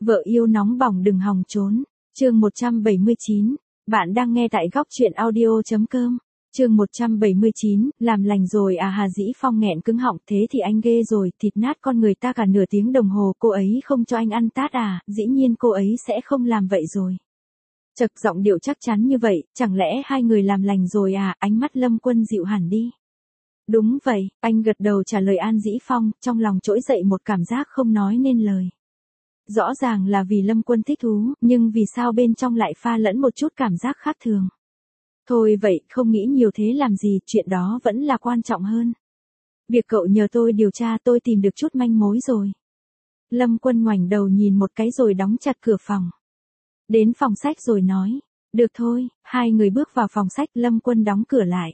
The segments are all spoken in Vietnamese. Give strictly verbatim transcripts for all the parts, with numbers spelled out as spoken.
Vợ yêu nóng bỏng đừng hòng trốn. Chương một trăm bảy mươi chín. Bạn đang nghe tại góc truyện audio.com. Chương một trăm bảy mươi chín, làm lành rồi à? Hà Dĩ Phong nghẹn cứng họng, thế thì anh ghê rồi, thịt nát con người ta cả nửa tiếng đồng hồ, cô ấy không cho anh ăn tát à? Dĩ nhiên cô ấy sẽ không làm vậy rồi. Chật, giọng điệu chắc chắn như vậy, chẳng lẽ hai người làm lành rồi à? Ánh mắt Lâm Quân dịu hẳn đi. Đúng vậy, anh gật đầu trả lời An Dĩ Phong, trong lòng trỗi dậy một cảm giác không nói nên lời. Rõ ràng là vì Lâm Quân thích thú, nhưng vì sao bên trong lại pha lẫn một chút cảm giác khác thường. Thôi vậy, không nghĩ nhiều thế làm gì, chuyện đó vẫn là quan trọng hơn. Việc cậu nhờ tôi điều tra, tôi tìm được chút manh mối rồi. Lâm Quân ngoảnh đầu nhìn một cái rồi đóng chặt cửa phòng. Đến phòng sách rồi nói. Được thôi, hai người bước vào phòng sách, Lâm Quân đóng cửa lại.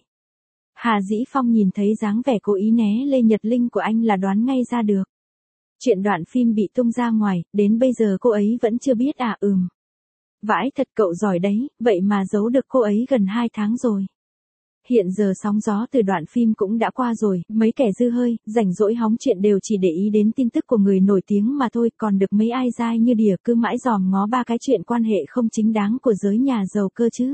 Hà Dĩ Phong nhìn thấy dáng vẻ cố ý né Lê Nhật Linh của anh là đoán ngay ra được. Chuyện đoạn phim bị tung ra ngoài, đến bây giờ cô ấy vẫn chưa biết à? Ừm. Vãi thật, cậu giỏi đấy, vậy mà giấu được cô ấy gần hai tháng rồi. Hiện giờ sóng gió từ đoạn phim cũng đã qua rồi, mấy kẻ dư hơi, rảnh rỗi hóng chuyện đều chỉ để ý đến tin tức của người nổi tiếng mà thôi, còn được mấy ai dai như đỉa cứ mãi dòm ngó ba cái chuyện quan hệ không chính đáng của giới nhà giàu cơ chứ.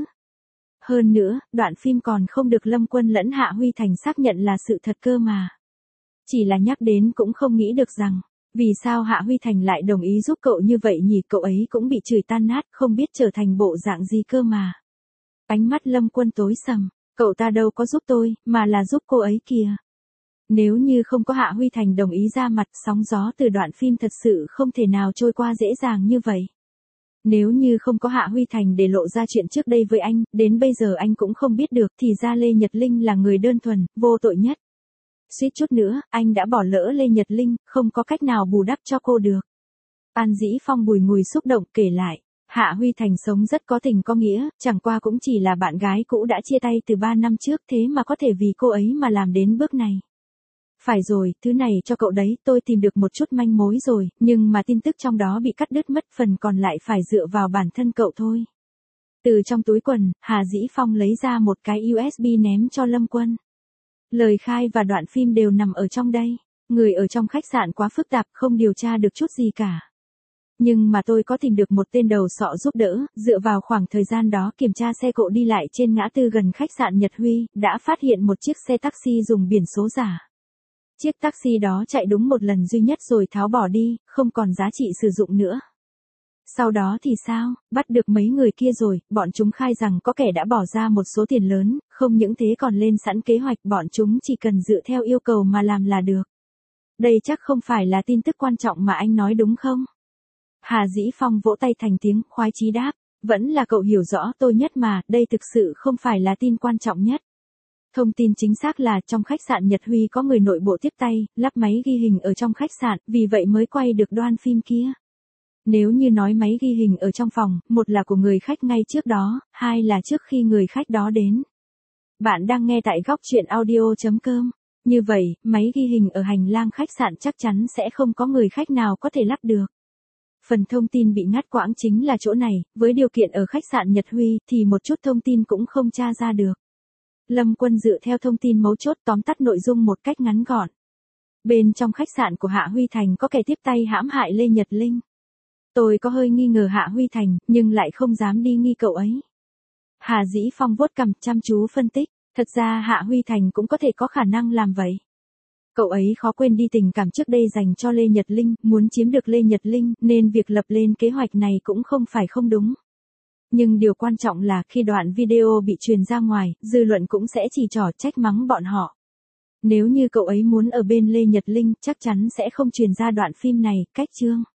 Hơn nữa, đoạn phim còn không được Lâm Quân lẫn Hạ Huy Thành xác nhận là sự thật cơ mà. Chỉ là nhắc đến cũng không nghĩ được rằng, vì sao Hạ Huy Thành lại đồng ý giúp cậu như vậy nhỉ? Cậu ấy cũng bị chửi tan nát, không biết trở thành bộ dạng gì cơ mà. Ánh mắt Lâm Quân tối sầm, cậu ta đâu có giúp tôi, mà là giúp cô ấy kìa. Nếu như không có Hạ Huy Thành đồng ý ra mặt, sóng gió từ đoạn phim thật sự không thể nào trôi qua dễ dàng như vậy. Nếu như không có Hạ Huy Thành để lộ ra chuyện trước đây với anh, đến bây giờ anh cũng không biết được, thì ra Lê Nhật Linh là người đơn thuần, vô tội nhất. Suýt chút nữa, anh đã bỏ lỡ Lê Nhật Linh, không có cách nào bù đắp cho cô được. An Dĩ Phong bùi ngùi xúc động kể lại, Hạ Huy Thành sống rất có tình có nghĩa, chẳng qua cũng chỉ là bạn gái cũ đã chia tay từ ba năm trước, thế mà có thể vì cô ấy mà làm đến bước này. Phải rồi, thứ này cho cậu đấy, tôi tìm được một chút manh mối rồi, nhưng mà tin tức trong đó bị cắt đứt mất, phần còn lại phải dựa vào bản thân cậu thôi. Từ trong túi quần, Hà Dĩ Phong lấy ra một cái u ét bê ném cho Lâm Quân. Lời khai và đoạn phim đều nằm ở trong đây. Người ở trong khách sạn quá phức tạp, không điều tra được chút gì cả. Nhưng mà tôi có tìm được một tên đầu sọ giúp đỡ, dựa vào khoảng thời gian đó kiểm tra xe cộ đi lại trên ngã tư gần khách sạn Nhật Huy, đã phát hiện một chiếc xe taxi dùng biển số giả. Chiếc taxi đó chạy đúng một lần duy nhất rồi tháo bỏ đi, không còn giá trị sử dụng nữa. Sau đó thì sao? Bắt được mấy người kia rồi, bọn chúng khai rằng có kẻ đã bỏ ra một số tiền lớn, không những thế còn lên sẵn kế hoạch, bọn chúng chỉ cần dựa theo yêu cầu mà làm là được. Đây chắc không phải là tin tức quan trọng mà anh nói đúng không? Hà Dĩ Phong vỗ tay thành tiếng, khoái chí đáp, vẫn là cậu hiểu rõ tôi nhất mà, đây thực sự không phải là tin quan trọng nhất. Thông tin chính xác là trong khách sạn Nhật Huy có người nội bộ tiếp tay, lắp máy ghi hình ở trong khách sạn, vì vậy mới quay được đoạn phim kia. Nếu như nói máy ghi hình ở trong phòng, một là của người khách ngay trước đó, hai là trước khi người khách đó đến. Bạn đang nghe tại góc truyện audio.com. Như vậy, máy ghi hình ở hành lang khách sạn chắc chắn sẽ không có người khách nào có thể lắp được. Phần thông tin bị ngắt quãng chính là chỗ này, với điều kiện ở khách sạn Nhật Huy thì một chút thông tin cũng không tra ra được. Lâm Quân dựa theo thông tin mấu chốt tóm tắt nội dung một cách ngắn gọn. Bên trong khách sạn của Hạ Huy Thành có kẻ tiếp tay hãm hại Lê Nhật Linh. Tôi có hơi nghi ngờ Hạ Huy Thành, nhưng lại không dám đi nghi cậu ấy. Hà Dĩ Phong vuốt cằm chăm chú phân tích, thật ra Hạ Huy Thành cũng có thể có khả năng làm vậy. Cậu ấy khó quên đi tình cảm trước đây dành cho Lê Nhật Linh, muốn chiếm được Lê Nhật Linh, nên việc lập lên kế hoạch này cũng không phải không đúng. Nhưng điều quan trọng là khi đoạn video bị truyền ra ngoài, dư luận cũng sẽ chỉ trỏ trách mắng bọn họ. Nếu như cậu ấy muốn ở bên Lê Nhật Linh, chắc chắn sẽ không truyền ra đoạn phim này, cách chương.